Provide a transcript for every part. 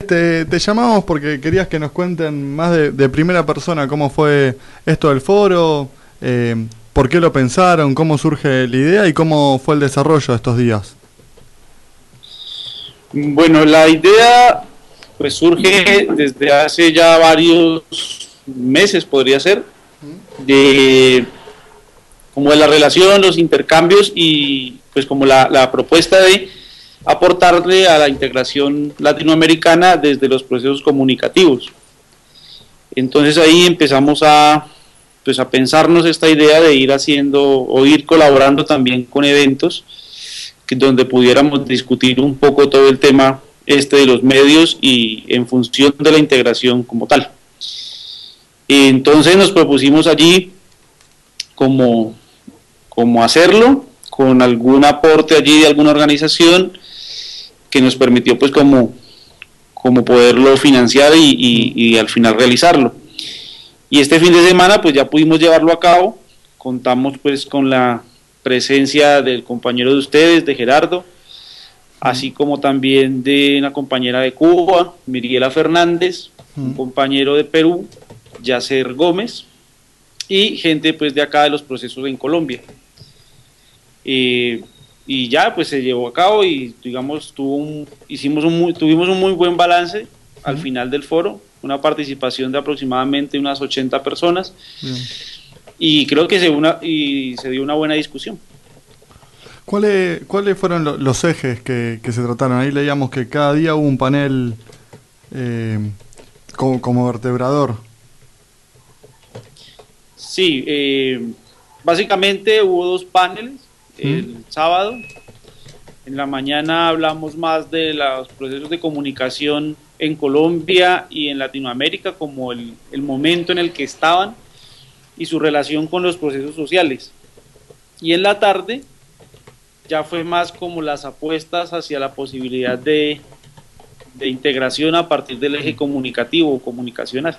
te llamamos porque querías que nos cuenten más de primera persona cómo fue esto del foro, por qué lo pensaron, cómo surge la idea y cómo fue el desarrollo de estos días. Bueno, la idea pues surge desde hace ya varios meses, podría ser, de como de la relación, los intercambios y pues como la propuesta de aportarle a la integración latinoamericana desde los procesos comunicativos. Entonces ahí empezamos a pensarnos esta idea de ir haciendo o ir colaborando también con eventos donde pudiéramos discutir un poco todo el tema de los medios y en función de la integración como tal. Entonces nos propusimos allí como hacerlo, con algún aporte allí de alguna organización que nos permitió pues como poderlo financiar y al final realizarlo. Y este fin de semana pues ya pudimos llevarlo a cabo, contamos pues con la presencia del compañero de ustedes, de Gerardo, así como también de una compañera de Cuba, Miriela Fernández, un compañero de Perú, Yacer Gómez, y gente pues de acá de los procesos en Colombia. Y ya pues se llevó a cabo y digamos tuvimos un muy buen balance al final del foro, una participación de aproximadamente unas 80 personas. Bien. Y creo que se dio una buena discusión. ¿Cuáles fueron los ejes que se trataron? Ahí leíamos que cada día hubo un panel como vertebrador. Sí, básicamente hubo 2 paneles el sábado. En la mañana hablamos más de los procesos de comunicación en Colombia y en Latinoamérica, como el momento en el que estaban y su relación con los procesos sociales. Y en la tarde ya fue más como las apuestas hacia la posibilidad de integración a partir del eje comunicativo o comunicacional.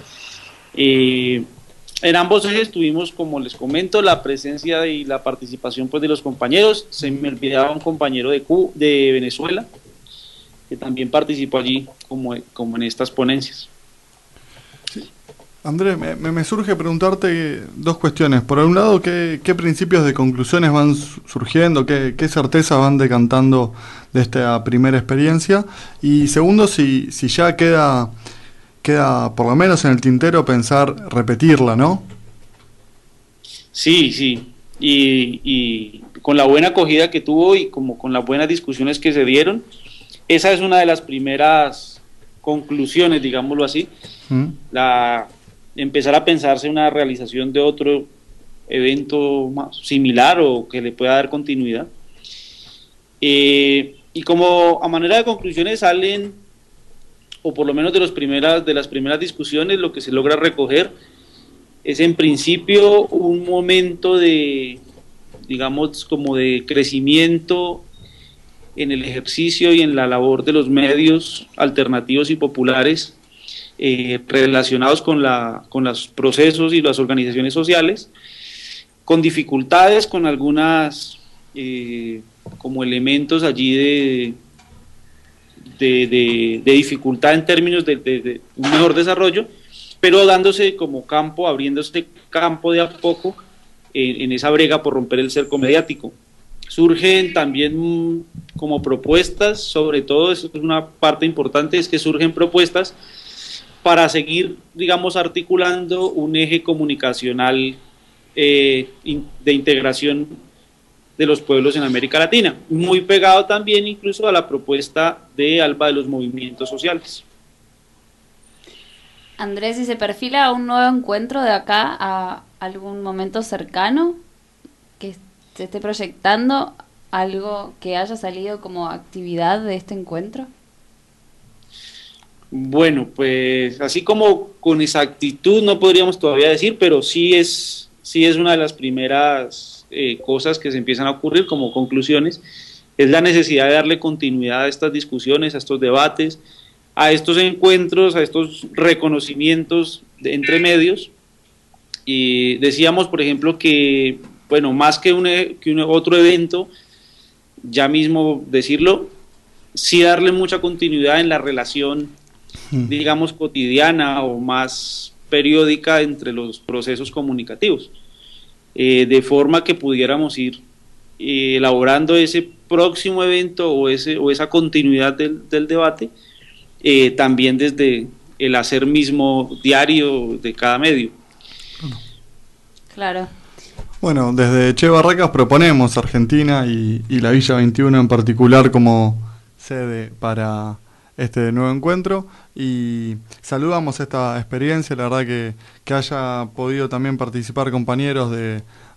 En ambos ejes tuvimos, como les comento, la presencia y la participación pues de los compañeros. Se me olvidaba un compañero de Venezuela que también participó allí como en estas ponencias. Andrés, me surge preguntarte 2 cuestiones. Por un lado, ¿qué principios de conclusiones van surgiendo? ¿Qué certezas van decantando de esta primera experiencia? Y segundo, si ya queda por lo menos en el tintero pensar repetirla, ¿no? Sí. Y con la buena acogida que tuvo y como con las buenas discusiones que se dieron, esa es una de las primeras conclusiones, digámoslo así. Empezar a pensarse en una realización de otro evento más similar o que le pueda dar continuidad. Y como a manera de conclusiones salen, o por lo menos de las primeras discusiones, lo que se logra recoger es en principio un momento de, digamos, como de crecimiento en el ejercicio y en la labor de los medios alternativos y populares relacionados con los procesos y las organizaciones sociales, con dificultades, con algunas como elementos allí de dificultad en términos de un mejor desarrollo, pero dándose como campo, abriéndose campo de a poco en esa brega por romper el cerco mediático. Surgen también como propuestas, sobre todo, eso es una parte importante, es que surgen propuestas para seguir, digamos, articulando un eje comunicacional de integración de los pueblos en América Latina, muy pegado también incluso a la propuesta de ALBA de los movimientos sociales. Andrés, ¿y se perfila un nuevo encuentro de acá a algún momento cercano que se esté proyectando, algo que haya salido como actividad de este encuentro? Bueno, pues así como con exactitud no podríamos todavía decir, pero sí es una de las primeras cosas que se empiezan a ocurrir como conclusiones, es la necesidad de darle continuidad a estas discusiones, a estos debates, a estos encuentros, a estos reconocimientos entre medios. Y decíamos, por ejemplo, que, bueno, más que otro evento, ya mismo decirlo, sí darle mucha continuidad en la relación digamos, cotidiana o más periódica entre los procesos comunicativos, de forma que pudiéramos ir elaborando ese próximo evento o esa continuidad del debate, también desde el hacer mismo diario de cada medio. Claro. Bueno, desde Che Barracas proponemos Argentina y la Villa 21 en particular como sede para este nuevo encuentro, y saludamos esta experiencia. La verdad que haya podido también participar compañeros de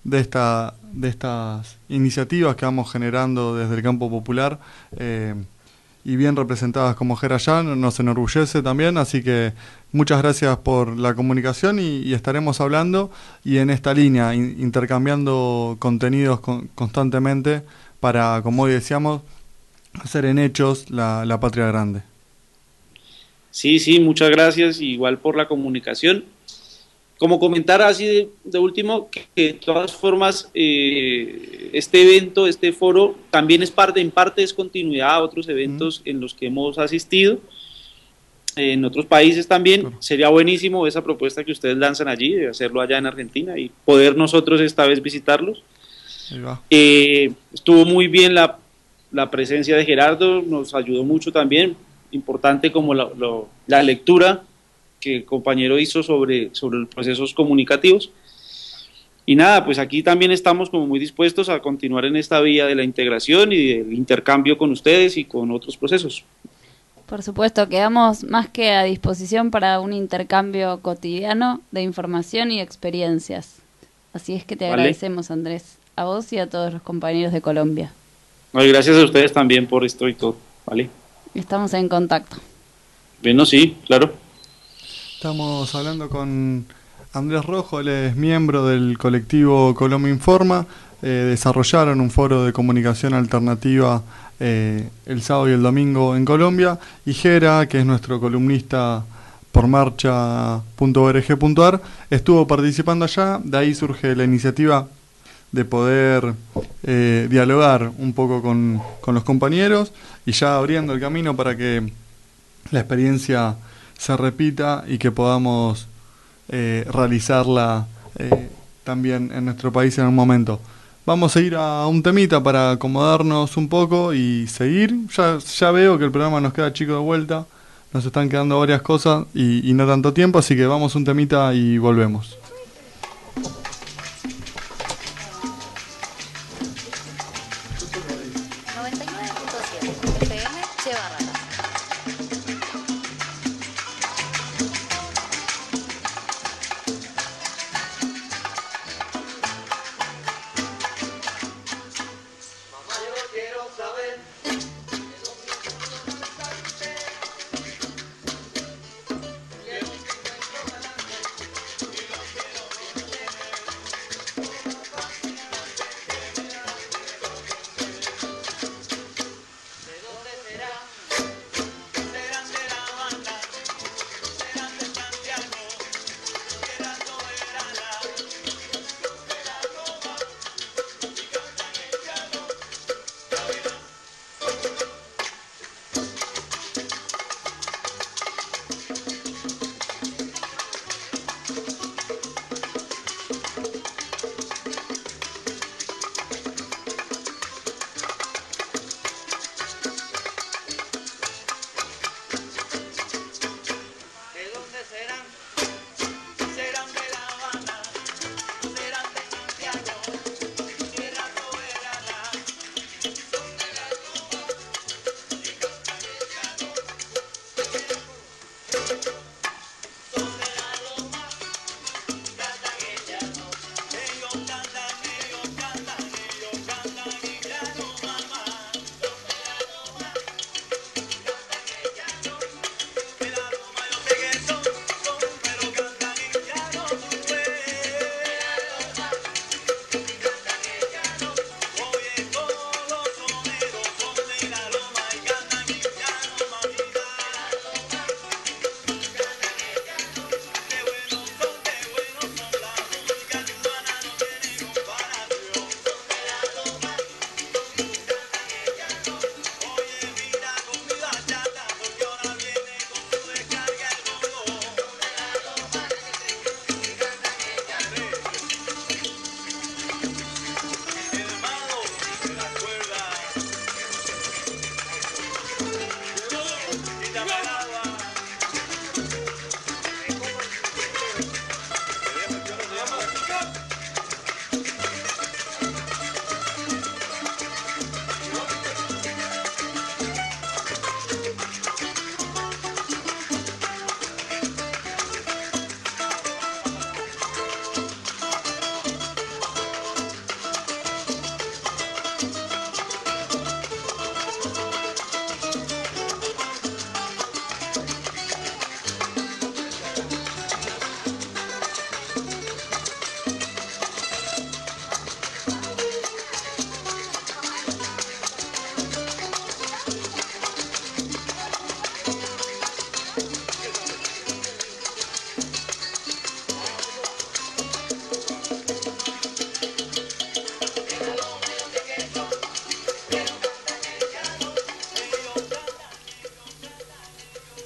estas iniciativas que vamos generando desde el campo popular, y bien representadas como Gerayán, nos enorgullece también, así que muchas gracias por la comunicación y estaremos hablando y en esta línea, intercambiando contenidos constantemente para, como hoy decíamos, hacer en hechos la patria grande. Sí, muchas gracias, igual por la comunicación. Como comentar así de último, que de todas formas este evento, este foro, también en parte es continuidad a otros eventos en los que hemos asistido, en otros países también. Claro. Sería buenísimo esa propuesta que ustedes lanzan allí, de hacerlo allá en Argentina y poder nosotros esta vez visitarlos. Estuvo muy bien la presencia de Gerardo, nos ayudó mucho también, importante como la lectura que el compañero hizo sobre los procesos comunicativos. Y nada, pues aquí también estamos como muy dispuestos a continuar en esta vía de la integración y del intercambio con ustedes y con otros procesos. Por supuesto, quedamos más que a disposición para un intercambio cotidiano de información y experiencias. Así es que te agradecemos, Andrés, a vos y a todos los compañeros de Colombia. Gracias a ustedes también por esto y todo, ¿vale? Estamos en contacto. Bueno, sí, claro. Estamos hablando con Andrés Rojo, él es miembro del colectivo Colombia Informa. Desarrollaron un foro de comunicación alternativa el sábado y el domingo en Colombia, y Gera, que es nuestro columnista por marcha.org.ar, estuvo participando allá. De ahí surge la iniciativa de poder dialogar un poco con los compañeros y ya abriendo el camino para que la experiencia se repita y que podamos realizarla también en nuestro país en un momento. Vamos a ir a un temita para acomodarnos un poco y seguir. Ya veo que el programa nos queda chico de vuelta, nos están quedando varias cosas y no tanto tiempo, así que vamos a un temita y volvemos.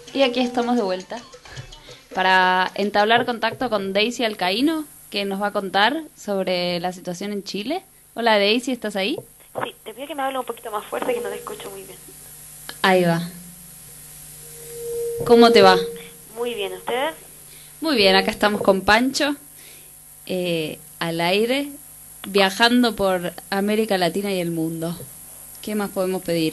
Y aquí estamos de vuelta para entablar contacto con Daisy Alcaíno, que nos va a contar sobre la situación en Chile. Hola Daisy, ¿estás ahí? Sí, te pido que me hable un poquito más fuerte, que no te escucho muy bien. Ahí va. ¿Cómo te va? Muy bien, ¿ustedes? Muy bien, acá estamos con Pancho, al aire, viajando por América Latina y el mundo. ¿Qué más podemos pedir?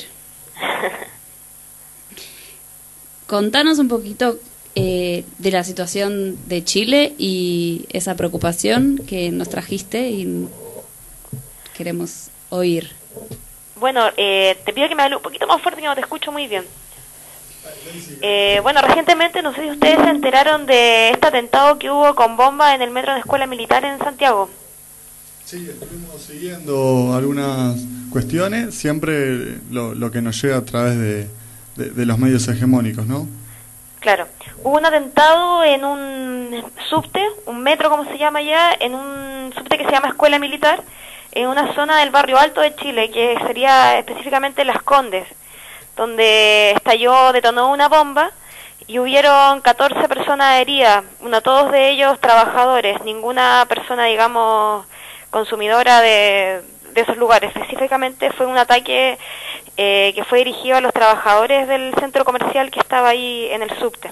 Contanos un poquito de la situación de Chile y esa preocupación que nos trajiste y queremos oír. Bueno, te pido que me hable un poquito más fuerte, que no te escucho muy bien. Bueno, recientemente, no sé si ustedes se enteraron de este atentado que hubo con bomba en el metro de Escuela Militar en Santiago. Sí, estuvimos siguiendo algunas cuestiones, siempre lo que nos llega a través de los medios hegemónicos, ¿no? Claro, hubo un atentado en un subte, un metro como se llama allá, en un subte que se llama Escuela Militar, en una zona del barrio Alto de Chile, que sería específicamente Las Condes, donde detonó una bomba y hubieron 14 personas heridas, todos de ellos trabajadores, ninguna persona, digamos, consumidora de esos lugares. Específicamente fue un ataque que fue dirigido a los trabajadores del centro comercial que estaba ahí en el subte.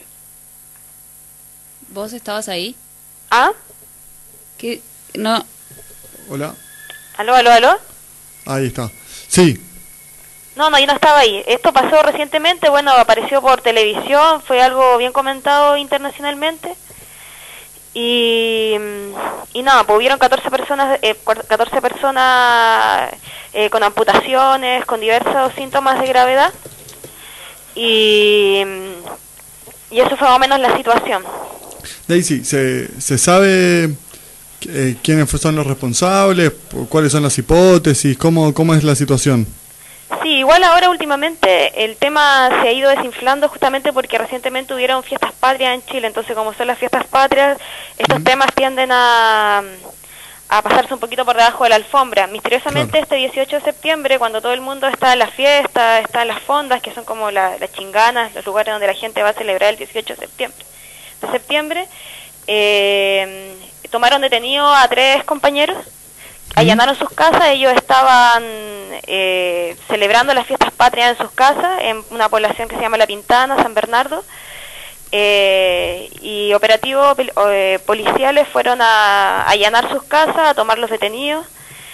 ¿Vos estabas ahí? ¿Ah? ¿Qué? No. Hola. ¿Aló? Ahí está. Sí. No, yo no estaba ahí. Esto pasó recientemente, bueno, apareció por televisión, fue algo bien comentado internacionalmente. Y nada, pues hubieron 14 personas, 14 personas con amputaciones, con diversos síntomas de gravedad. Y eso fue más o menos la situación. Daisy, ¿se sabe quiénes son los responsables? ¿Cuáles son las hipótesis? ¿Cómo es la situación? Sí, igual ahora últimamente el tema se ha ido desinflando justamente porque recientemente hubieron fiestas patrias en Chile, entonces como son las fiestas patrias, estos temas tienden a pasarse un poquito por debajo de la alfombra. Misteriosamente, claro, este 18 de septiembre, cuando todo el mundo está en la fiesta, está en las fondas, que son como las chinganas, los lugares donde la gente va a celebrar el 18 de septiembre, tomaron detenido a 3 compañeros, allanaron sus casas. Ellos estaban celebrando las fiestas patrias en sus casas, en una población que se llama La Pintana, San Bernardo, y operativos policiales fueron a allanar sus casas, a tomar los detenidos,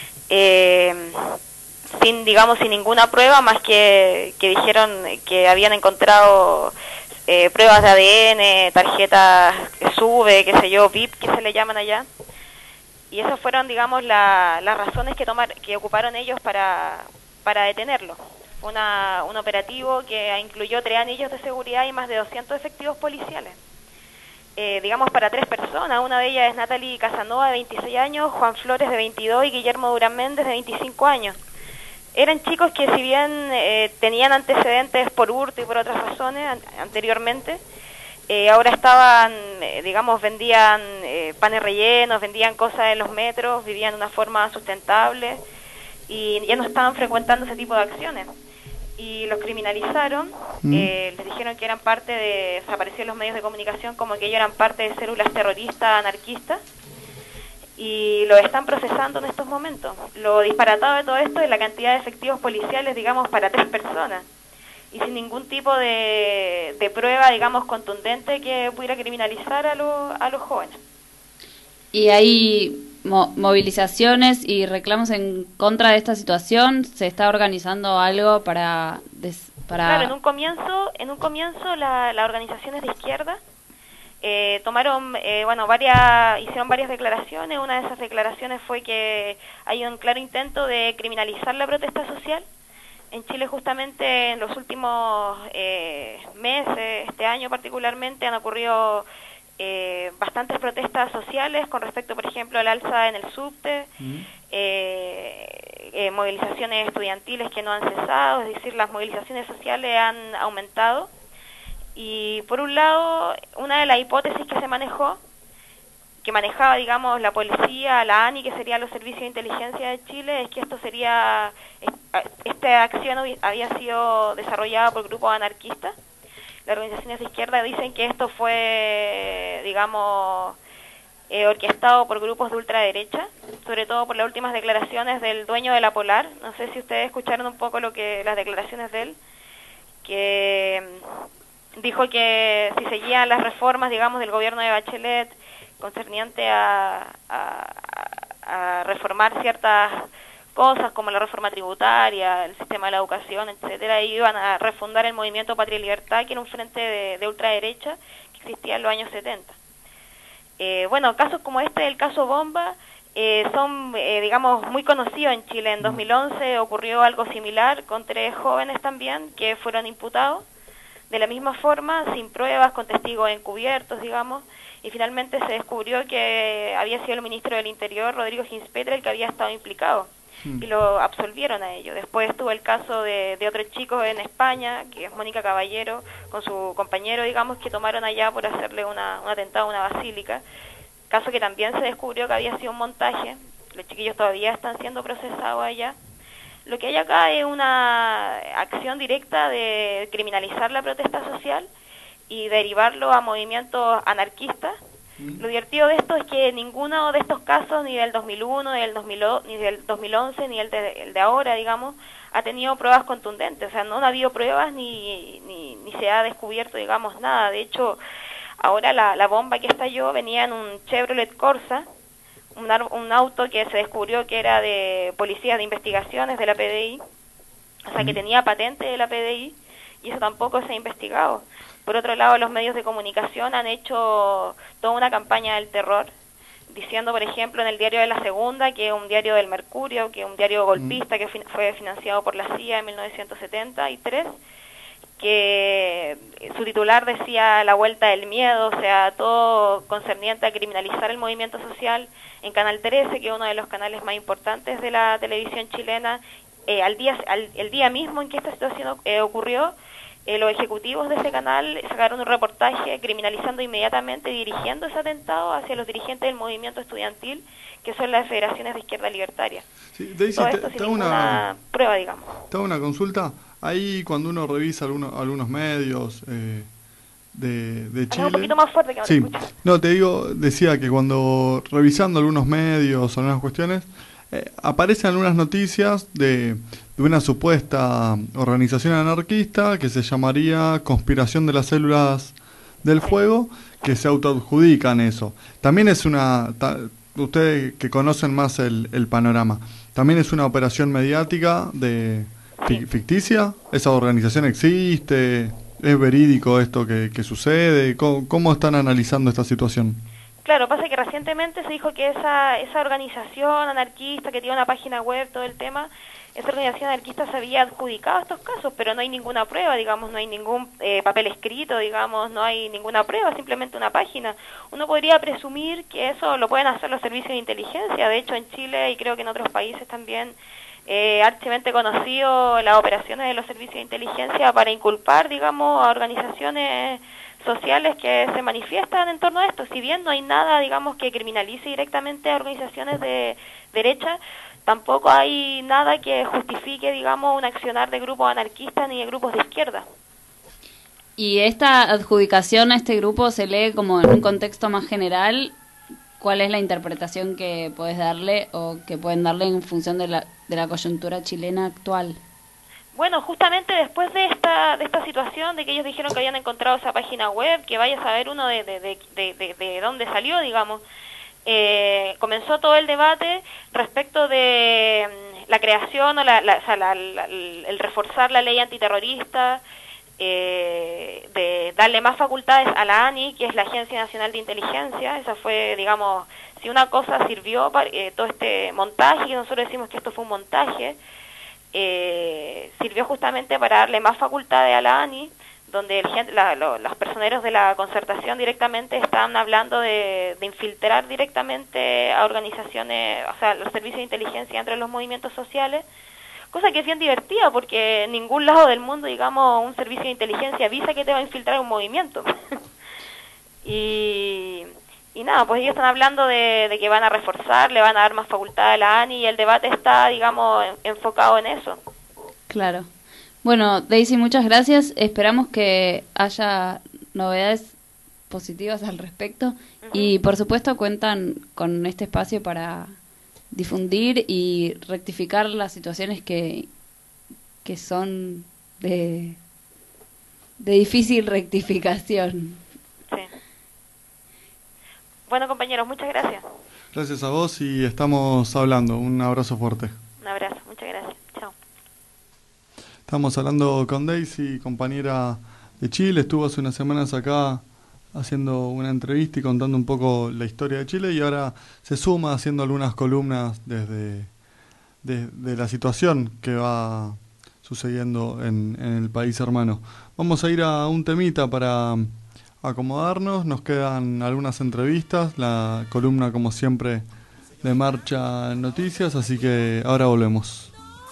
sin ninguna prueba, más que dijeron que habían encontrado pruebas de ADN, tarjetas SUBE, qué sé yo, VIP, que se le llaman allá. Y esas fueron, digamos, las razones que ocuparon ellos para detenerlo. Un operativo que incluyó 3 anillos de seguridad y más de 200 efectivos policiales. Digamos, para 3 personas. Una de ellas es Natalie Casanova, de 26 años, Juan Flores, de 22, y Guillermo Durán Méndez, de 25 años. Eran chicos que, si bien tenían antecedentes por hurto y por otras razones anteriormente, ahora estaban, vendían panes rellenos, vendían cosas en los metros, vivían de una forma sustentable y ya no estaban frecuentando ese tipo de acciones. Y los criminalizaron, les dijeron que eran apareció en los medios de comunicación como que ellos eran parte de células terroristas, anarquistas, y lo están procesando en estos momentos. Lo disparatado de todo esto es la cantidad de efectivos policiales, para 3 personas. Y sin ningún tipo de prueba, contundente que pudiera criminalizar a los jóvenes. ¿Y hay movilizaciones y reclamos en contra de esta situación? ¿Se está organizando algo para...? Claro, en un comienzo las organizaciones de izquierda hicieron varias declaraciones. Una de esas declaraciones fue que hay un claro intento de criminalizar la protesta social. En Chile, justamente en los últimos meses, este año particularmente, han ocurrido bastantes protestas sociales con respecto, por ejemplo, al alza en el subte, movilizaciones estudiantiles que no han cesado, es decir, las movilizaciones sociales han aumentado. Y por un lado, una de las hipótesis que se manejaba, la policía, la ANI, que serían los servicios de inteligencia de Chile, es que esta acción había sido desarrollada por grupos anarquistas las organizaciones de izquierda dicen que esto fue, digamos, orquestado por grupos de ultraderecha, sobre todo por las últimas declaraciones del dueño de la Polar. No sé si ustedes escucharon un poco las declaraciones de él, que dijo que si seguían las reformas, digamos, del gobierno de Bachelet concerniente a reformar ciertas cosas como la reforma tributaria, el sistema de la educación, etcétera, y iban a refundar el movimiento Patria y Libertad, que era un frente de ultraderecha que existía en los años 70. Bueno, casos como este, el caso Bomba, son, digamos, muy conocidos en Chile. En 2011 ocurrió algo similar con 3 jóvenes también que fueron imputados de la misma forma, sin pruebas, con testigos encubiertos, digamos, y finalmente se descubrió que había sido el ministro del Interior, Rodrigo Ginspeter, el que había estado implicado, y lo absolvieron a ellos. Después estuvo el caso de otro chico en España, que es Mónica Caballero, con su compañero, digamos, que tomaron allá por hacerle un atentado a una basílica, caso que también se descubrió que había sido un montaje. Los chiquillos todavía están siendo procesados allá. Lo que hay acá es una acción directa de criminalizar la protesta social y derivarlo a movimientos anarquistas. Lo divertido de esto es que ninguno de estos casos, ni del 2001, ni del 2011, ni el de ahora, digamos, ha tenido pruebas contundentes. O sea, no ha habido pruebas ni se ha descubierto, digamos, nada. De hecho, ahora la bomba que estalló venía en un Chevrolet Corsa, un auto que se descubrió que era de policías de investigaciones de la PDI, o sea, que tenía patente de la PDI, y eso tampoco se ha investigado. Por otro lado, los medios de comunicación han hecho toda una campaña del terror, diciendo, por ejemplo, en el diario de La Segunda, que es un diario del Mercurio, que es un diario golpista que fue financiado por la CIA en 1973, que su titular decía la vuelta del miedo, o sea, todo concerniente a criminalizar el movimiento social. En Canal 13, que es uno de los canales más importantes de la televisión chilena, el día mismo en que esta situación ocurrió, los ejecutivos de ese canal sacaron un reportaje criminalizando inmediatamente, dirigiendo ese atentado hacia los dirigentes del movimiento estudiantil, que son las federaciones de izquierda libertaria. Sí, Daisy, todo esto sin ninguna prueba, digamos. Te hago una consulta. Ahí cuando uno revisa algunos medios de Chile... un poquito más fuerte que no te escucho. No, te digo, decía que cuando revisando algunos medios, algunas cuestiones, aparecen algunas noticias de una supuesta organización anarquista que se llamaría Conspiración de las Células del Fuego, que se autoadjudican eso. También es ustedes que conocen más el panorama, también es una operación mediática ficticia. ¿Esa organización existe? ¿Es verídico esto que sucede? ¿Cómo están analizando esta situación? Claro, pasa que recientemente se dijo que esa organización anarquista que tiene una página web, todo el tema, esa organización anarquista se había adjudicado estos casos, pero no hay ninguna prueba, digamos, no hay ningún papel escrito, digamos, no hay ninguna prueba, simplemente una página. Uno podría presumir que eso lo pueden hacer los servicios de inteligencia. De hecho, en Chile y creo que en otros países también, archimente conocido las operaciones de los servicios de inteligencia para inculpar, digamos, a organizaciones sociales que se manifiestan en torno a esto. Si bien no hay nada, digamos, que criminalice directamente a organizaciones de derecha, tampoco hay nada que justifique, digamos, un accionar de grupos anarquistas ni de grupos de izquierda. ¿Y esta adjudicación a este grupo se lee como en un contexto más general? ¿Cuál es la interpretación que puedes darle o que pueden darle en función de la coyuntura chilena actual? Bueno, justamente después de esta situación, de que ellos dijeron que habían encontrado esa página web, que vaya a saber uno de dónde salió, digamos, comenzó todo el debate respecto de la creación o el reforzar la ley antiterrorista, de darle más facultades a la ANI, que es la Agencia Nacional de Inteligencia. Esa fue, digamos, si una cosa sirvió para todo este montaje, que nosotros decimos que esto fue un montaje, sirvió justamente para darle más facultades a la ANI, donde los personeros de la concertación directamente estaban hablando de infiltrar directamente a organizaciones, o sea, los servicios de inteligencia entre los movimientos sociales, cosa que es bien divertida porque en ningún lado del mundo, digamos, un servicio de inteligencia avisa que te va a infiltrar un movimiento. y nada, pues ellos están hablando de que van a reforzar, le van a dar más facultad a la ANI, y el debate está, digamos, enfocado en eso. Claro. Bueno, Daisy, muchas gracias. Esperamos que haya novedades positivas al respecto. Y por supuesto cuentan con este espacio para difundir y rectificar las situaciones que son de difícil rectificación. Sí. Bueno, compañeros, muchas gracias. Gracias a vos y estamos hablando. Un abrazo fuerte. Un abrazo, muchas gracias. Chao. Estamos hablando con Daisy, compañera de Chile. Estuvo hace unas semanas acá haciendo una entrevista y contando un poco la historia de Chile, y ahora se suma haciendo algunas columnas desde de la situación que va sucediendo en el país hermano. Vamos a ir a un temita para acomodarnos. Nos quedan algunas entrevistas, la columna como siempre de Marcha Noticias, así que ahora volvemos.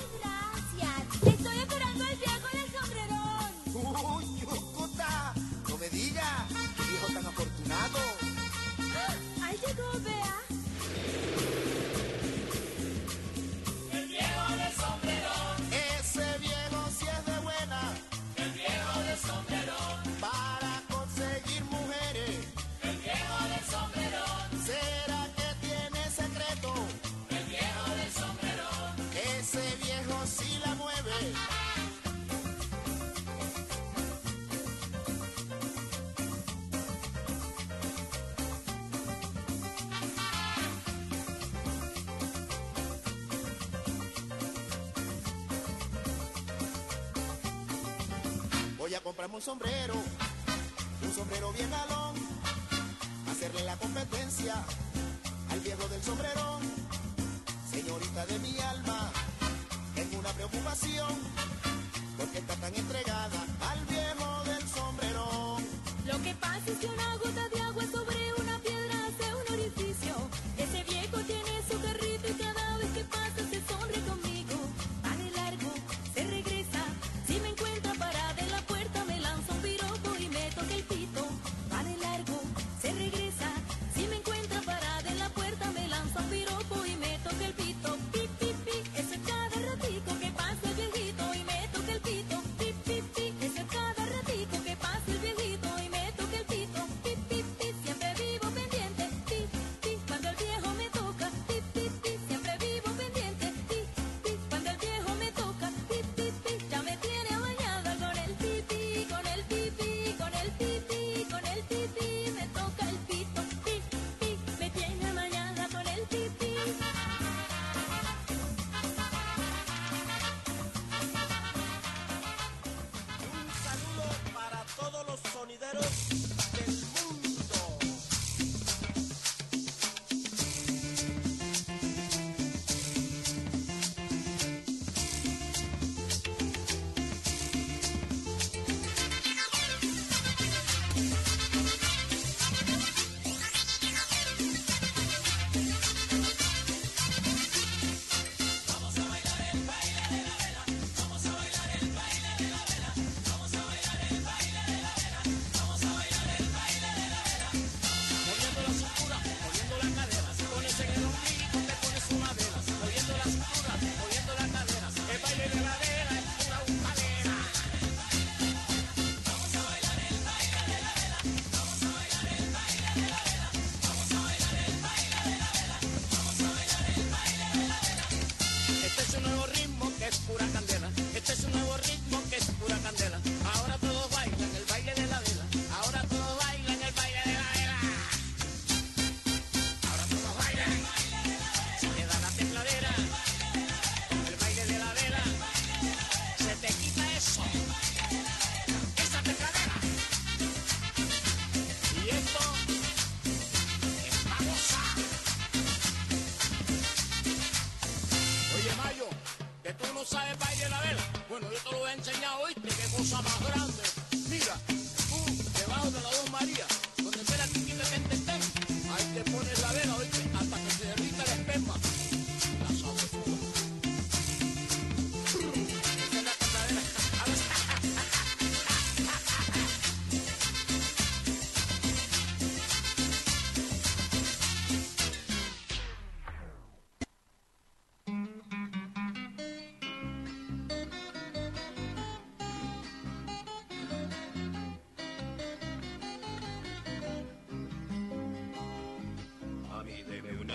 Voy a comprarme un sombrero bien galón, hacerle la competencia al viejo del sombrerón. Señorita de mi alma, tengo una preocupación, porque está tan entregada al viejo del sombrerón. Lo que pasa es que una gota de agua sobre una piedra hace un orificio. Ese viejo tiene su carrito y cada vez que pasa se sonríe conmigo. Va de largo, se regresa, si me encuentra parada en la puerta me lanza un piropo y me toca el pito. Va de largo, se regresa, si me encuentra parada en la puerta me lanza un piropo y me toca el pito. Pi, pi, pi, eso es cada ratico que pasa el viejito y me toca el pito. Pi, pi, pi, eso es cada ratico que pasa el viejito y me toca el pito. Pi, pi, pi.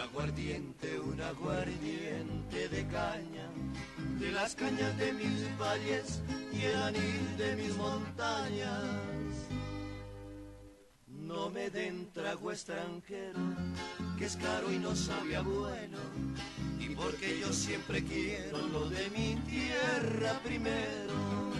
un aguardiente de caña, de las cañas de mis valles y el anil de mis montañas. No me den trago extranjero, que es caro y no sabe a bueno, y porque yo siempre quiero lo de mi tierra primero.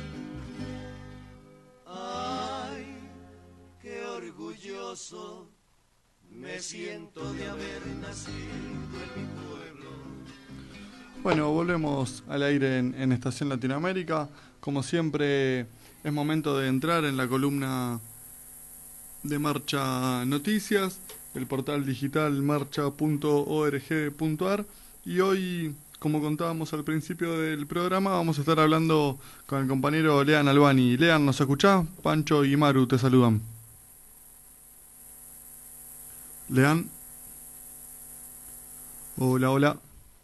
Ay, qué orgulloso me siento de haber nacido en mi pueblo. Bueno, volvemos al aire en Estación Latinoamérica. Como siempre, es momento de entrar en la columna de Marcha Noticias, el portal digital marcha.org.ar, y hoy, como contábamos al principio del programa, vamos a estar hablando con el compañero Lean Albani. Lean, ¿nos escuchás? Pancho y Maru te saludan. Lean. Hola, hola.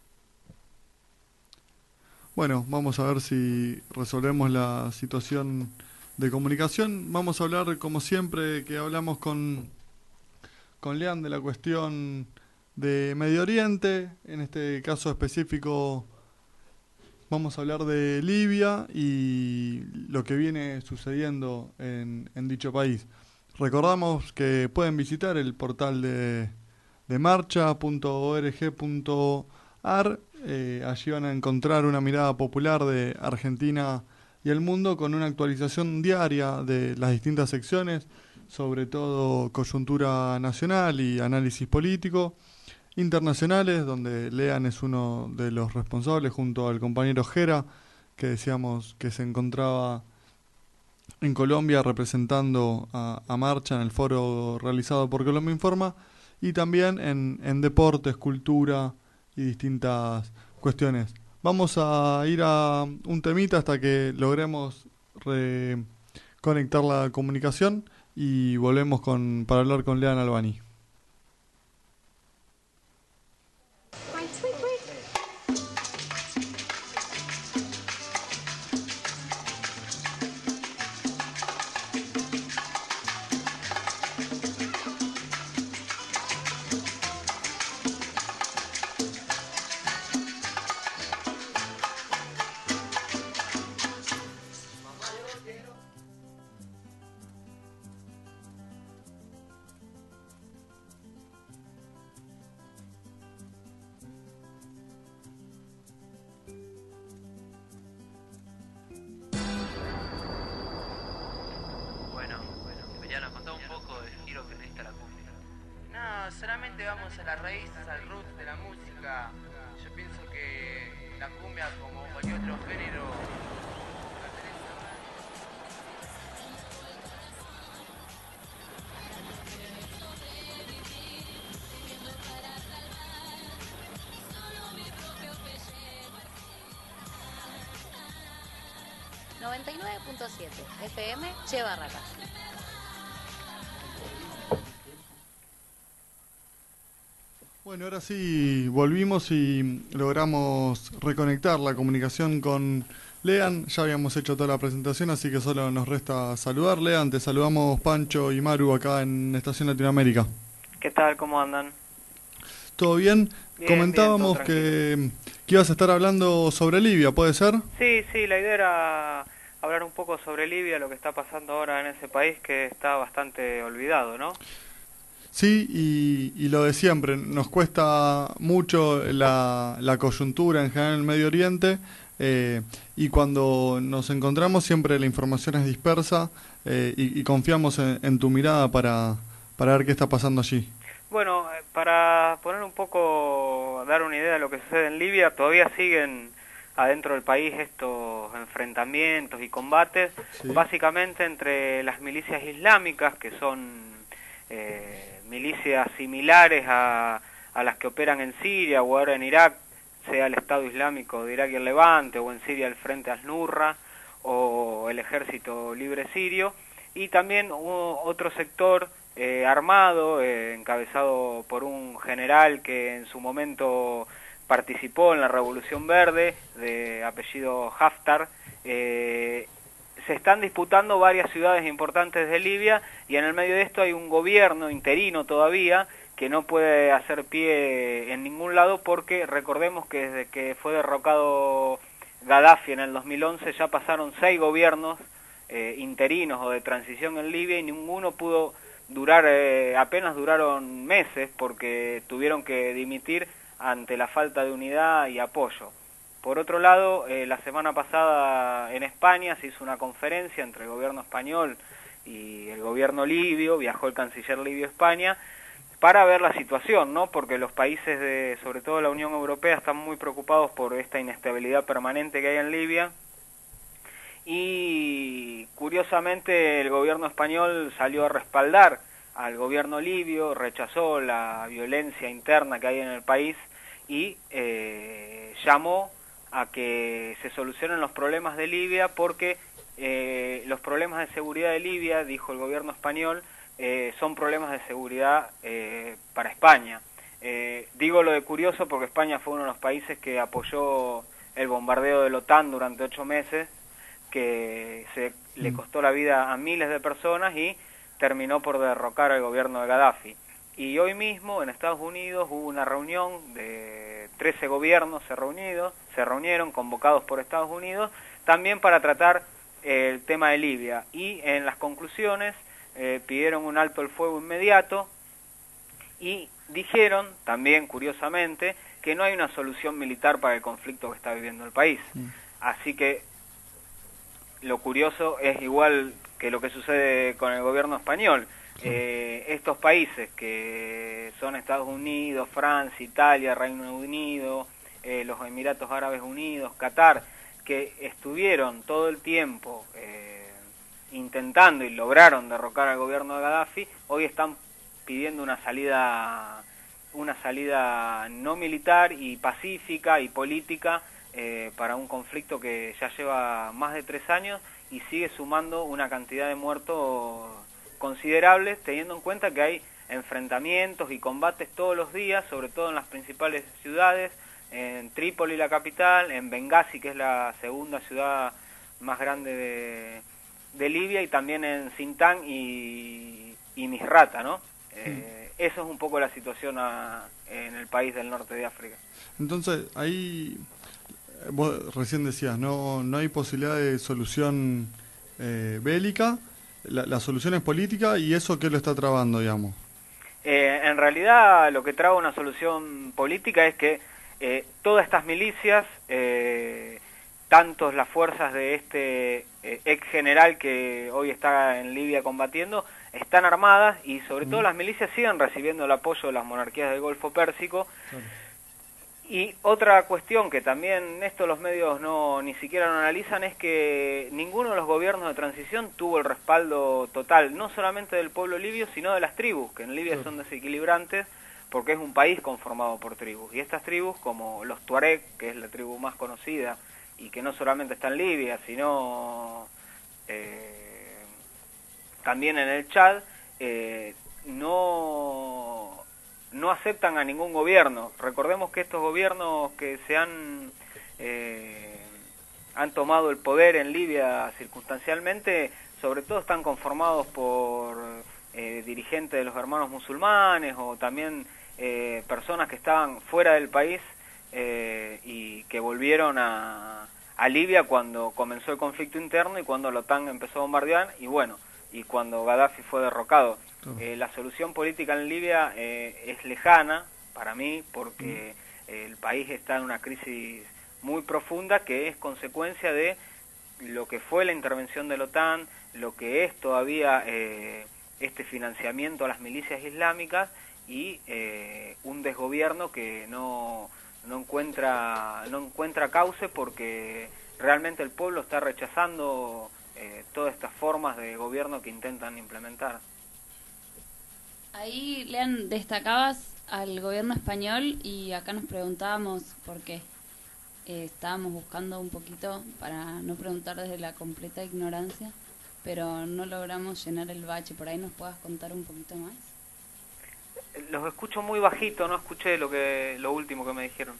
Bueno, vamos a ver si resolvemos la situación de comunicación. Vamos a hablar, como siempre, que hablamos con Lean de la cuestión de Medio Oriente. En este caso específico vamos a hablar de Libia y lo que viene sucediendo en dicho país. Recordamos que pueden visitar el portal de marcha.org.ar. Allí van a encontrar una mirada popular de Argentina y el mundo con una actualización diaria de las distintas secciones, sobre todo coyuntura nacional y análisis político, internacionales, donde Lean es uno de los responsables junto al compañero Jera, que decíamos que se encontraba en Colombia representando a Marcha en el foro realizado por Colombia Informa, y también en deportes, cultura y distintas cuestiones. Vamos a ir a un temita hasta que logremos reconectar la comunicación y volvemos para hablar con Lean Albani. Solamente vamos a las raíces, al root de la música. Yo pienso que la cumbia, como cualquier otro género, ...99.7 FM, Che Barracas. Bueno, ahora sí volvimos y logramos reconectar la comunicación con Lean. Ya habíamos hecho toda la presentación, así que solo nos resta saludar. Lean, te saludamos Pancho y Maru acá en Estación Latinoamérica. ¿qué tal? ¿Cómo andan? ¿Todo bien? Bien, Comentábamos bien, todo que ibas a estar hablando sobre Libia, ¿puede ser? Sí, la idea era hablar un poco sobre Libia, lo que está pasando ahora en ese país que está bastante olvidado, ¿no? Sí, y lo de siempre, nos cuesta mucho la coyuntura en general en el Medio Oriente, y cuando nos encontramos siempre la información es dispersa, y confiamos en tu mirada para ver qué está pasando allí. Bueno, para poner un poco, dar una idea de lo que sucede en Libia, todavía siguen adentro del país estos enfrentamientos y combates, Sí. básicamente entre las milicias islámicas, que son milicias similares a las que operan en Siria o ahora en Irak, sea el Estado Islámico de Irak y el Levante, o en Siria el Frente Al-Nusra o el Ejército Libre Sirio, y también otro sector armado, encabezado por un general que en su momento participó en la Revolución Verde, de apellido Haftar. Se están disputando varias ciudades importantes de Libia, y en el medio de esto hay un gobierno interino todavía que no puede hacer pie en ningún lado porque recordemos que desde que fue derrocado Gaddafi en el 2011 ya pasaron 6 gobiernos interinos o de transición en Libia y ninguno pudo durar, apenas duraron meses porque tuvieron que dimitir ante la falta de unidad y apoyo. Por otro lado, la semana pasada en España se hizo una conferencia entre el gobierno español y el gobierno libio, viajó el canciller libio a España para ver la situación, ¿no? Porque los países sobre todo la Unión Europea, están muy preocupados por esta inestabilidad permanente que hay en Libia. Y curiosamente el gobierno español salió a respaldar al gobierno libio, rechazó la violencia interna que hay en el país y llamó a que se solucionen los problemas de Libia porque los problemas de seguridad de Libia, dijo el gobierno español, son problemas de seguridad para España. Digo lo de curioso porque España fue uno de los países que apoyó el bombardeo de la OTAN durante 8 meses, que le costó la vida a miles de personas y terminó por derrocar al gobierno de Gaddafi. Y hoy mismo en Estados Unidos hubo una reunión de 13 gobiernos, se reunieron convocados por Estados Unidos, también para tratar el tema de Libia. Y en las conclusiones pidieron un alto el fuego inmediato y dijeron, también curiosamente, que no hay una solución militar para el conflicto que está viviendo el país. Así que lo curioso es igual que lo que sucede con el gobierno español. Estos países que son Estados Unidos, Francia, Italia, Reino Unido, los Emiratos Árabes Unidos, Qatar, que estuvieron todo el tiempo intentando y lograron derrocar al gobierno de Gaddafi, hoy están pidiendo una salida no militar y pacífica y política para un conflicto que ya lleva más de 3 años y sigue sumando una cantidad de muertos considerables, teniendo en cuenta que hay enfrentamientos y combates todos los días, sobre todo en las principales ciudades, en Trípoli, la capital, en Benghazi, que es la segunda ciudad más grande de Libia, y también en Sintán y Misrata, ¿no? Eso es un poco la situación en el país del norte de África. Entonces, ahí vos recién decías, no hay posibilidad de solución bélica, la solución es política, y eso ¿qué lo está trabando, digamos? En realidad lo que traba una solución política es que todas estas milicias, tanto las fuerzas de este ex general que hoy está en Libia combatiendo, están armadas y sobre todo las milicias siguen recibiendo el apoyo de las monarquías del Golfo Pérsico. Claro. Y otra cuestión que también esto los medios ni siquiera lo analizan es que ninguno de los gobiernos de transición tuvo el respaldo total, no solamente del pueblo libio, sino de las tribus, que en Libia son desequilibrantes porque es un país conformado por tribus. Y estas tribus, como los Tuareg, que es la tribu más conocida y que no solamente está en Libia, sino también en el Chad, no aceptan a ningún gobierno. Recordemos que estos gobiernos que se han tomado el poder en Libia circunstancialmente, sobre todo están conformados por dirigentes de los hermanos musulmanes o también personas que estaban fuera del país y que volvieron a Libia cuando comenzó el conflicto interno y cuando la OTAN empezó a bombardear y cuando Gaddafi fue derrocado. La solución política en Libia es lejana para mí porque el país está en una crisis muy profunda que es consecuencia de lo que fue la intervención de la OTAN, lo que es todavía este financiamiento a las milicias islámicas y un desgobierno que no encuentra cauce porque realmente el pueblo está rechazando todas estas formas de gobierno que intentan implementar. Ahí, Lean, destacabas al gobierno español y acá nos preguntábamos por qué. Estábamos buscando un poquito para no preguntar desde la completa ignorancia, pero no logramos llenar el bache. ¿Por ahí nos puedas contar un poquito más? Los escucho muy bajito, no escuché lo último que me dijeron.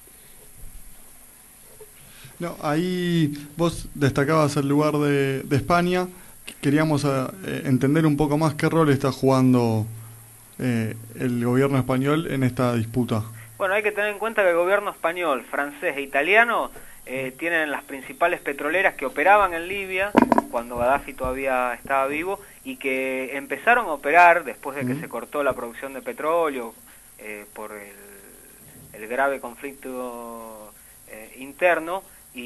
No, ahí vos destacabas el lugar de España. Queríamos entender un poco más qué rol está jugando el gobierno español en esta disputa? Bueno, hay que tener en cuenta que el gobierno español, francés e italiano tienen las principales petroleras que operaban en Libia cuando Gaddafi todavía estaba vivo y que empezaron a operar después de que se cortó la producción de petróleo por el grave conflicto interno,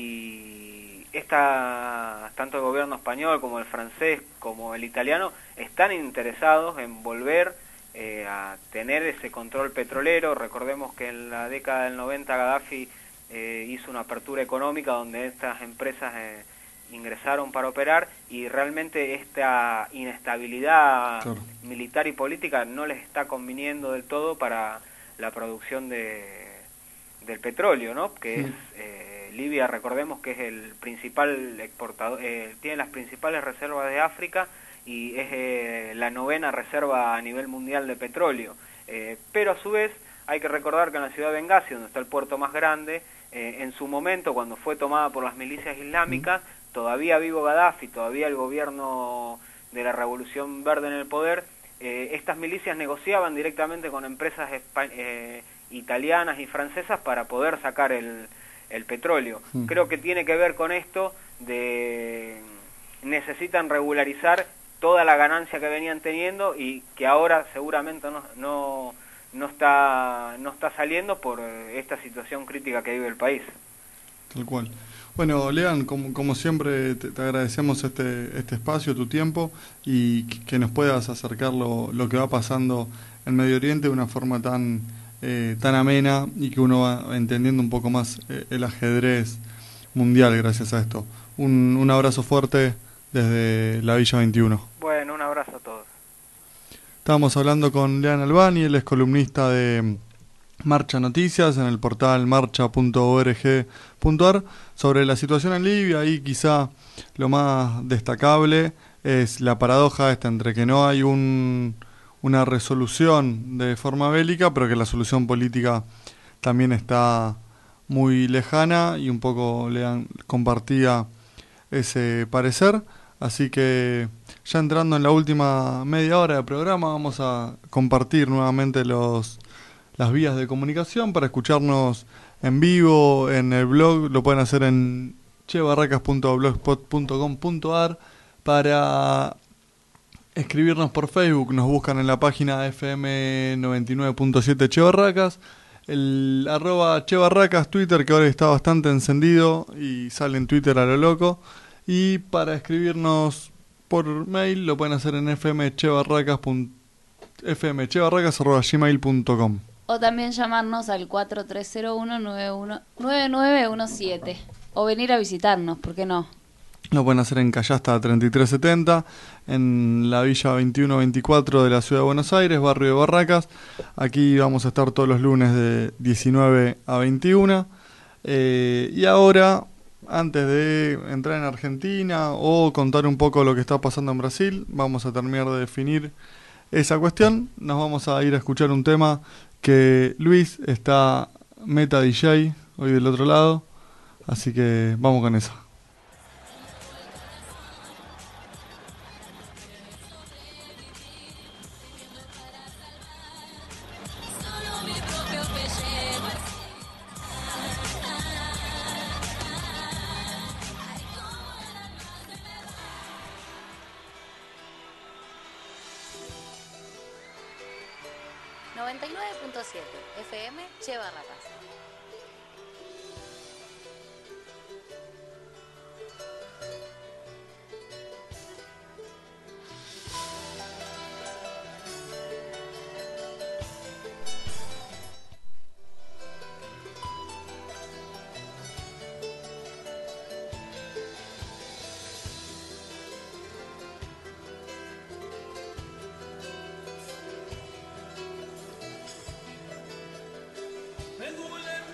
y tanto el gobierno español como el francés como el italiano están interesados en volver a tener ese control petrolero. Recordemos que en la década del 90 Gaddafi hizo una apertura económica donde estas empresas ingresaron para operar, y realmente esta inestabilidad militar y política no les está conviniendo del todo para la producción del petróleo, ¿no? Que es Libia, recordemos que es el principal exportador, tiene las principales reservas de África y es la 9ª reserva a nivel mundial de petróleo. Pero a su vez hay que recordar que en la ciudad de Bengasi, donde está el puerto más grande, en su momento, cuando fue tomada por las milicias islámicas, todavía vivo Gaddafi, todavía el gobierno de la Revolución Verde en el poder, estas milicias negociaban directamente con empresas italianas y francesas para poder sacar el petróleo. Creo que tiene que ver con esto de necesitan regularizar toda la ganancia que venían teniendo y que ahora seguramente no está saliendo por esta situación crítica que vive el país. Tal cual. Bueno, Lean, como siempre te agradecemos este espacio, tu tiempo, y que nos puedas acercar lo que va pasando en Medio Oriente de una forma tan amena, y que uno va entendiendo un poco más el ajedrez mundial gracias a esto. Un abrazo fuerte desde la Villa 21. Bueno, un abrazo a todos. Estábamos hablando con Lean Albani, él es columnista de Marcha Noticias en el portal marcha.org.ar, sobre la situación en Libia, y quizá lo más destacable es la paradoja esta entre que no hay una resolución de forma bélica, pero que la solución política también está muy lejana, y un poco Lean compartía ese parecer. Así que ya entrando en la última media hora de programa, vamos a compartir nuevamente las vías de comunicación para escucharnos en vivo en el blog. Lo pueden hacer en chebarracas.blogspot.com.ar. Para escribirnos por Facebook nos buscan en la página FM 99.7 Chebarracas, el @Chebarracas, Twitter, que ahora está bastante encendido y sale en Twitter a lo loco. Y para escribirnos por mail lo pueden hacer en fmchebarracas@gmail.com. O también llamarnos al 4301-9917. O venir a visitarnos, ¿por qué no? Lo pueden hacer en Callasta 3370, en la Villa 2124 de la Ciudad de Buenos Aires, barrio de Barracas. Aquí vamos a estar todos los lunes de 19 a 21. Y ahora, antes de entrar en Argentina o contar un poco lo que está pasando en Brasil, vamos a terminar de definir esa cuestión. Nos vamos a ir a escuchar un tema que Luis está meta DJ hoy del otro lado, así que vamos con eso. FM Che Barracas. Me duele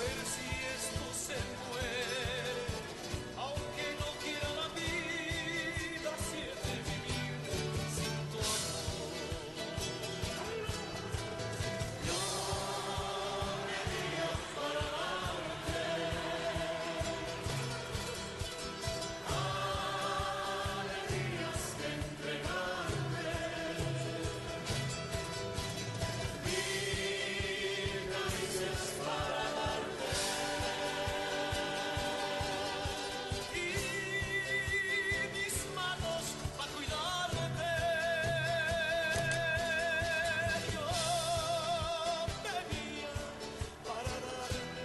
ver si esto se muere, aunque no quiera la vida, si he de vivir sin tu amor. Yo vivía para darte alegrías de entregarte mil caricias para darte y mis manos para cuidarte. Yo venía para darte.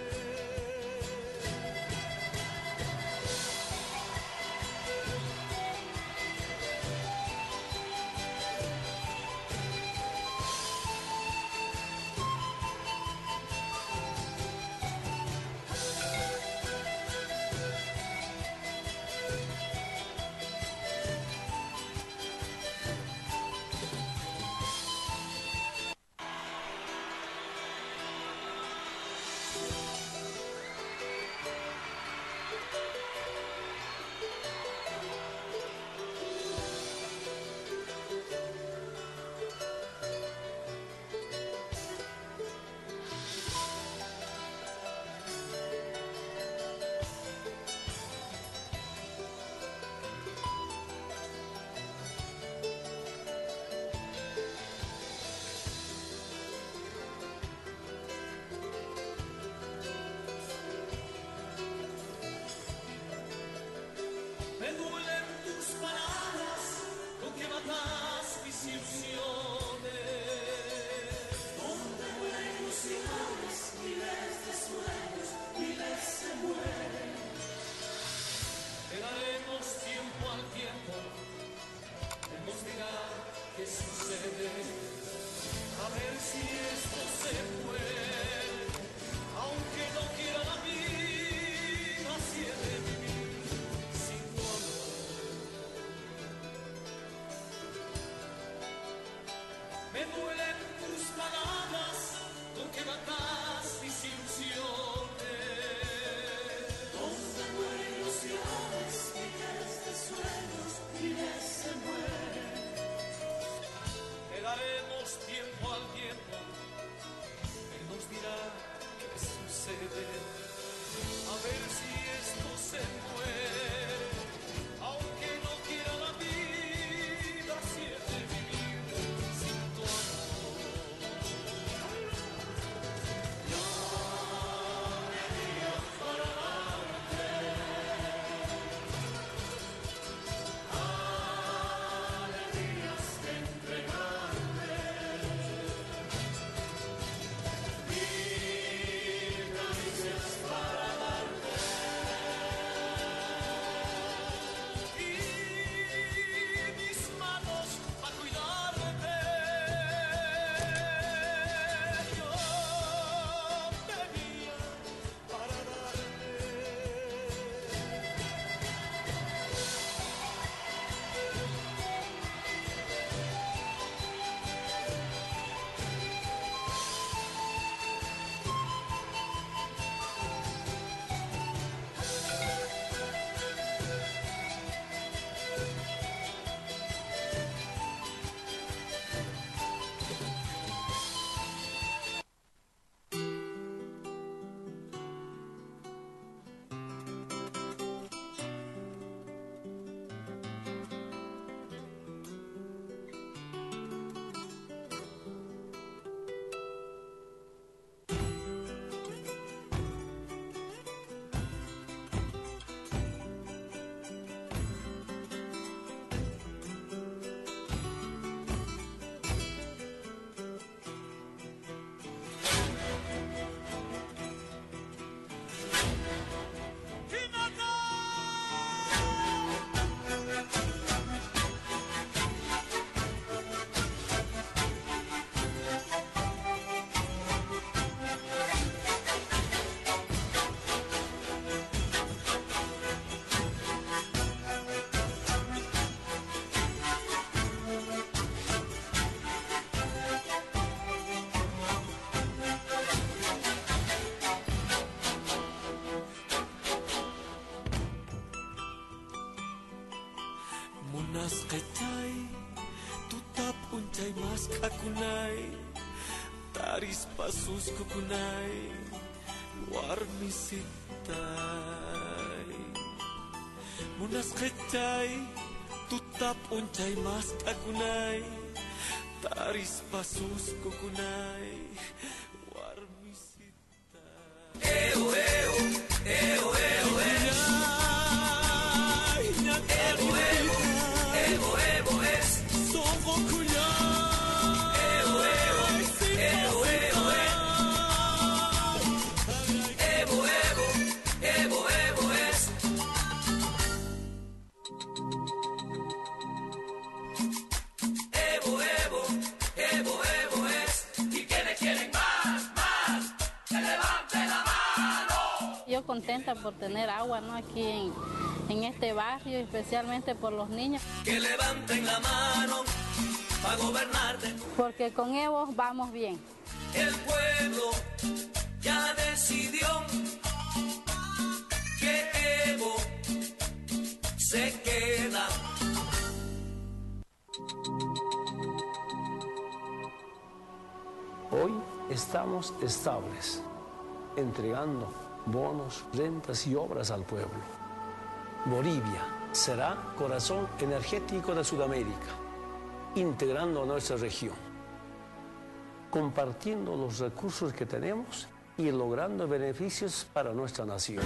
Me duelen tus palabras, con que matas mis ilusiones. Donde mueren ilusiones, miles de sueños, miles se mueren. Le daremos tiempo al tiempo, Él nos dirá qué sucede. A ver si esto se muere, aunque no quiera la vida, si he de vivir sin tu amor. Me duelen tus palabras, con que matas mis ilusiones. Donde mueren ilusiones, miles de sueños, miles se mueren. Le daremos tiempo al tiempo, Él nos dirá qué sucede. A ver si esto se muere, aunque no quiera la vida, si he de vivir sin tu amor. Yo venía para darte alegrías de entregarte mil caricias para darte Munasqetay, tutap unchay mas kakunay, taris pasus kukunay, warmisitay. Munasqetay, tutap unchay mas kakunay, taris pasus kukunay, warmisitay. Eo, eo, eo, eo, eo. Yo contenta por tener agua, ¿no? Aquí en este barrio, especialmente por los niños. Que levanten la mano para gobernarte. Porque con Evo vamos bien. El pueblo ya decidió que Evo se queda. Hoy estamos estables, entregando bonos, rentas y obras al pueblo. Bolivia será corazón energético de Sudamérica, integrando a nuestra región, compartiendo los recursos que tenemos y logrando beneficios para nuestra nación.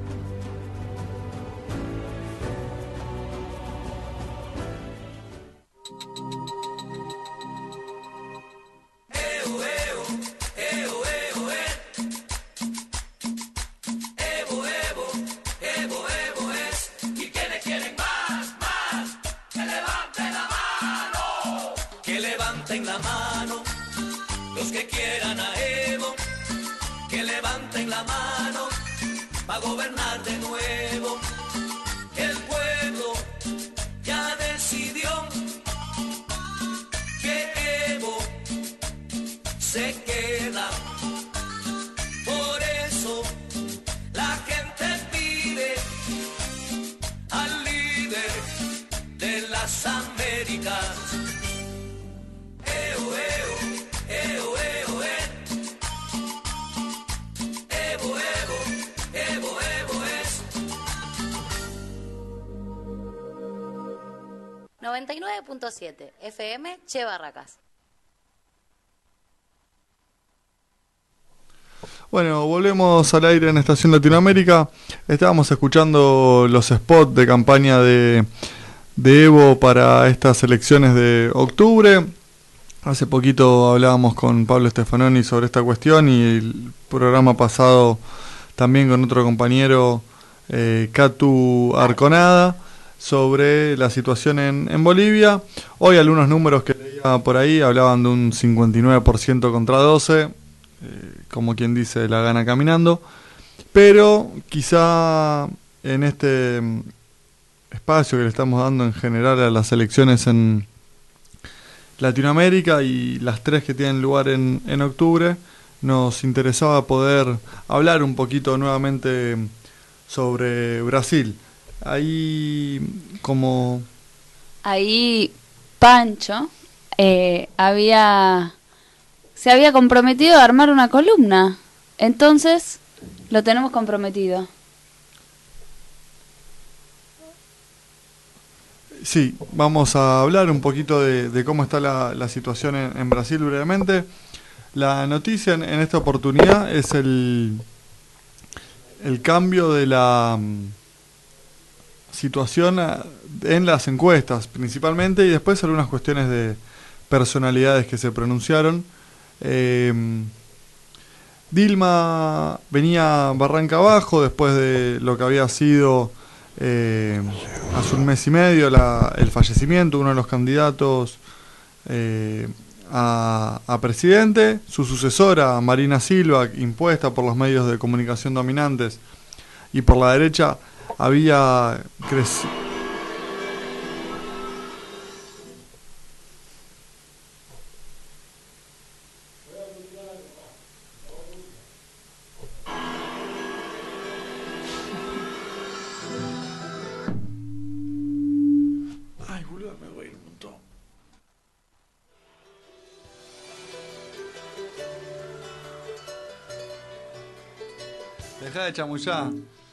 Gobernar de nuevo, el pueblo ya decidió que Evo se queda. Por eso la gente pide al líder de las Américas. Eo, eo, eo, eo, Evo, Evo, Evo, Evo es. 99.7 FM Che Barracas. Bueno, volvemos al aire en Estación Latinoamérica. Estábamos escuchando los spots de campaña de Evo para estas elecciones de octubre. Hace poquito hablábamos con Pablo Stefanoni sobre esta cuestión y el programa pasado también con otro compañero, Catu Arconada, sobre la situación en Bolivia. Hoy algunos números que leía por ahí hablaban de un 59% contra 12%, como quien dice, la gana caminando. Pero quizá en este espacio que le estamos dando en general a las elecciones en Latinoamérica y las 3 que tienen lugar en octubre, nos interesaba poder hablar un poquito nuevamente sobre Brasil. Ahí Pancho se había comprometido a armar una columna. Entonces lo tenemos comprometido. Sí, vamos a hablar un poquito de cómo está la situación en Brasil brevemente. La noticia en esta oportunidad es el cambio de la situación en las encuestas principalmente, y después algunas cuestiones de personalidades que se pronunciaron. Dilma venía barranca abajo después de lo que había sido hace un mes y medio el fallecimiento de uno de los candidatos a presidente. Su sucesora, Marina Silva, impuesta por los medios de comunicación dominantes y por la derecha, había crecido. Ay, boludo. Dejá de chamullar.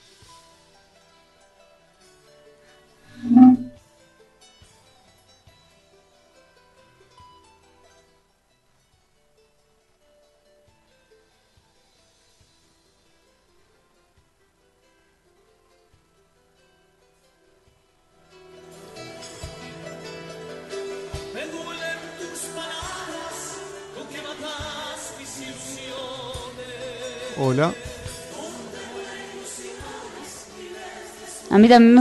Me duelen tus palabras, con que matas mis ilusiones. Hola. A mí también me...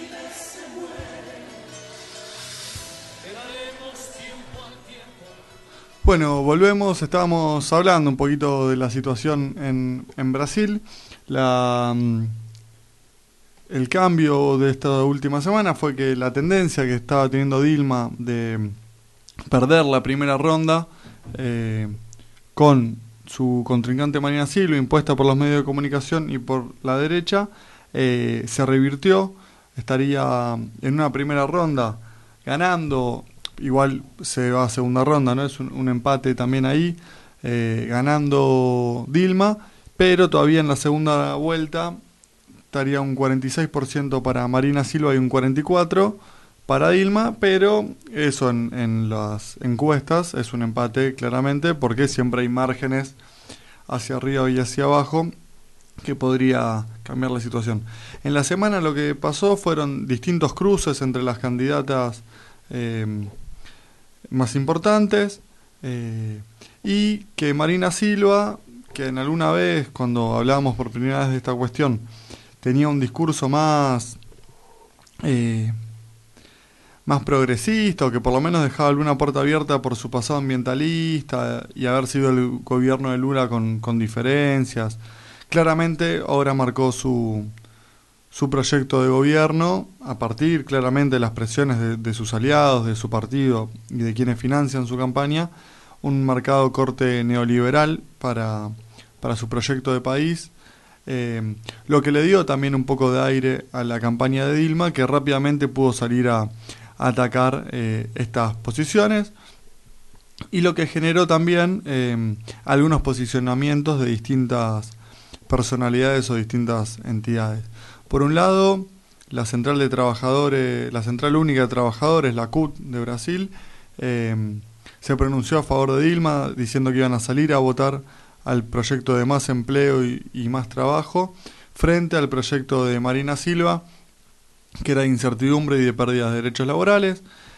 Bueno, volvemos, estábamos hablando un poquito de la situación en Brasil. El cambio de esta última semana fue que la tendencia que estaba teniendo Dilma de perder la primera ronda con su contrincante Marina Silva, impuesta por los medios de comunicación y por la derecha, se revirtió. Estaría en una primera ronda ganando. Igual se va a segunda ronda, ¿no? Es un empate también ahí, ganando Dilma, pero todavía en la segunda vuelta estaría un 46% para Marina Silva y un 44% para Dilma, pero eso en las encuestas es un empate claramente, porque siempre hay márgenes hacia arriba y hacia abajo que podría cambiar la situación. En la semana lo que pasó fueron distintos cruces entre las candidatas más importantes, y que Marina Silva, que en alguna vez cuando hablábamos por primera vez de esta cuestión tenía un discurso más progresista, o que por lo menos dejaba alguna puerta abierta por su pasado ambientalista y haber sido el gobierno de Lula con diferencias, claramente ahora marcó su proyecto de gobierno a partir claramente de las presiones de sus aliados, de su partido y de quienes financian su campaña, un marcado corte neoliberal para su proyecto de país, lo que le dio también un poco de aire a la campaña de Dilma, que rápidamente pudo salir a atacar estas posiciones, y lo que generó también algunos posicionamientos de distintas personalidades o distintas entidades. Por un lado, la Central de Trabajadores, la Central Única de Trabajadores, la CUT de Brasil, se pronunció a favor de Dilma, diciendo que iban a salir a votar al proyecto de más empleo y más trabajo, frente al proyecto de Marina Silva, que era de incertidumbre y de pérdidas de derechos laborales.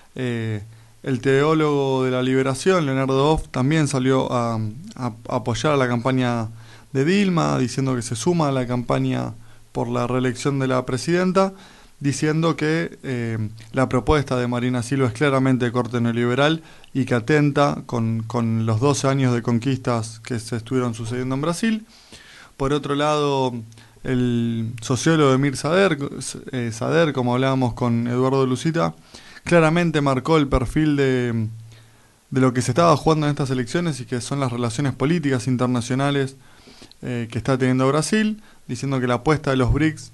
El teólogo de la liberación, Leonardo Boff, también salió a apoyar a la campaña de Dilma, diciendo que se suma a la campaña por la reelección de la presidenta, diciendo que la propuesta de Marina Silva es claramente de corte neoliberal y que atenta con los 12 años de conquistas que se estuvieron sucediendo en Brasil. Por otro lado, el sociólogo Emir Sader, como hablábamos con Eduardo Lucita, claramente marcó el perfil de lo que se estaba jugando en estas elecciones, y que son las relaciones políticas internacionales que está teniendo Brasil, diciendo que la apuesta de los BRICS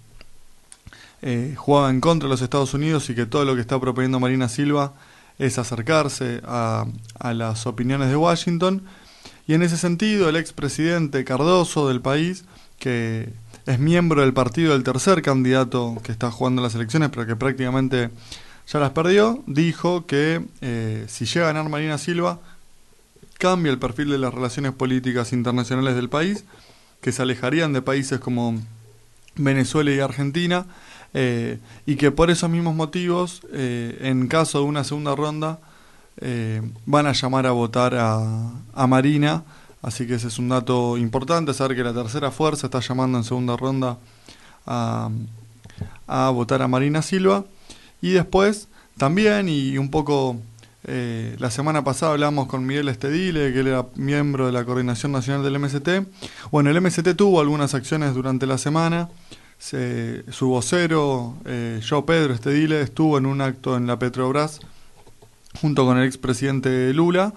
jugaba en contra de los Estados Unidos, y que todo lo que está proponiendo Marina Silva es acercarse a las opiniones de Washington. Y en ese sentido, el expresidente Cardoso del país, que es miembro del partido del tercer candidato que está jugando las elecciones, pero que prácticamente ya las perdió, dijo que si llega a ganar Marina Silva, cambia el perfil de las relaciones políticas internacionales del país, que se alejarían de países como Venezuela y Argentina, y que por esos mismos motivos, en caso de una segunda ronda, van a llamar a votar a Marina. Así que ese es un dato importante, saber que la tercera fuerza está llamando en segunda ronda a votar a Marina Silva. Y después también, y un poco la semana pasada hablamos con Miguel Estedile, que él era miembro de la Coordinación Nacional del MST. Bueno, el MST tuvo algunas acciones durante la semana. Su vocero, João Pedro Estedile, estuvo en un acto en la Petrobras junto con el expresidente Lula,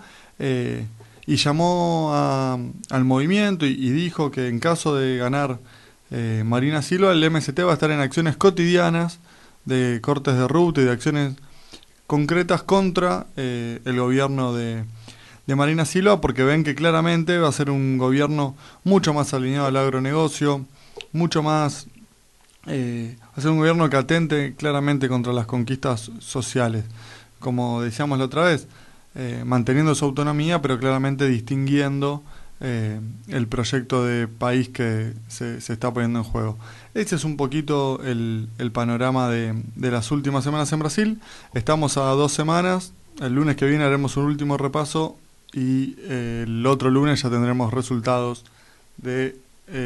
y llamó al movimiento y dijo que en caso de ganar Marina Silva, el MST va a estar en acciones cotidianas de cortes de ruta y de acciones concretas contra el gobierno de Marina Silva, porque ven que claramente va a ser un gobierno mucho más alineado al agronegocio, mucho más, hacer un gobierno que atente claramente contra las conquistas sociales, como decíamos la otra vez, manteniendo su autonomía, pero claramente distinguiendo el proyecto de país que se está poniendo en juego. Ese es un poquito el panorama de las últimas semanas en Brasil. Estamos a 2 semanas, el lunes que viene haremos un último repaso y el otro lunes ya tendremos resultados de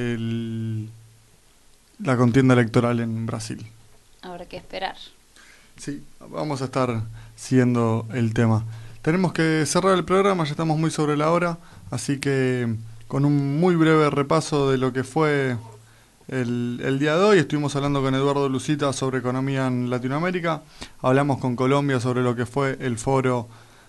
la contienda electoral en Brasil. Habrá que esperar. Sí, vamos a estar siguiendo el tema. Tenemos que cerrar el programa, ya estamos muy sobre la hora, así que con un muy breve repaso de lo que fue el día de hoy, estuvimos hablando con Eduardo Lucita sobre economía en Latinoamérica, hablamos con Colombia sobre lo que fue el foro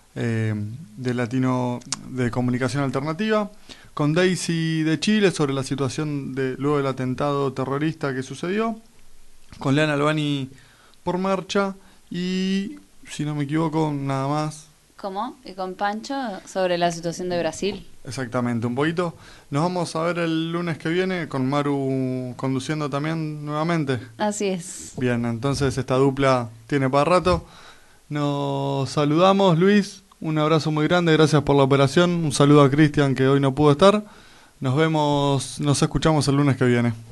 de comunicación alternativa, con Daisy de Chile sobre la situación luego del atentado terrorista que sucedió, con Leana Albani por marcha y, si no me equivoco, nada más. ¿Cómo? Y con Pancho sobre la situación de Brasil. Exactamente, un poquito. Nos vamos a ver el lunes que viene con Maru conduciendo también nuevamente. Así es. Bien, entonces esta dupla tiene para rato. Nos saludamos, Luis. Un abrazo muy grande, gracias por la operación. Un saludo a Cristian que hoy no pudo estar. Nos escuchamos el lunes que viene.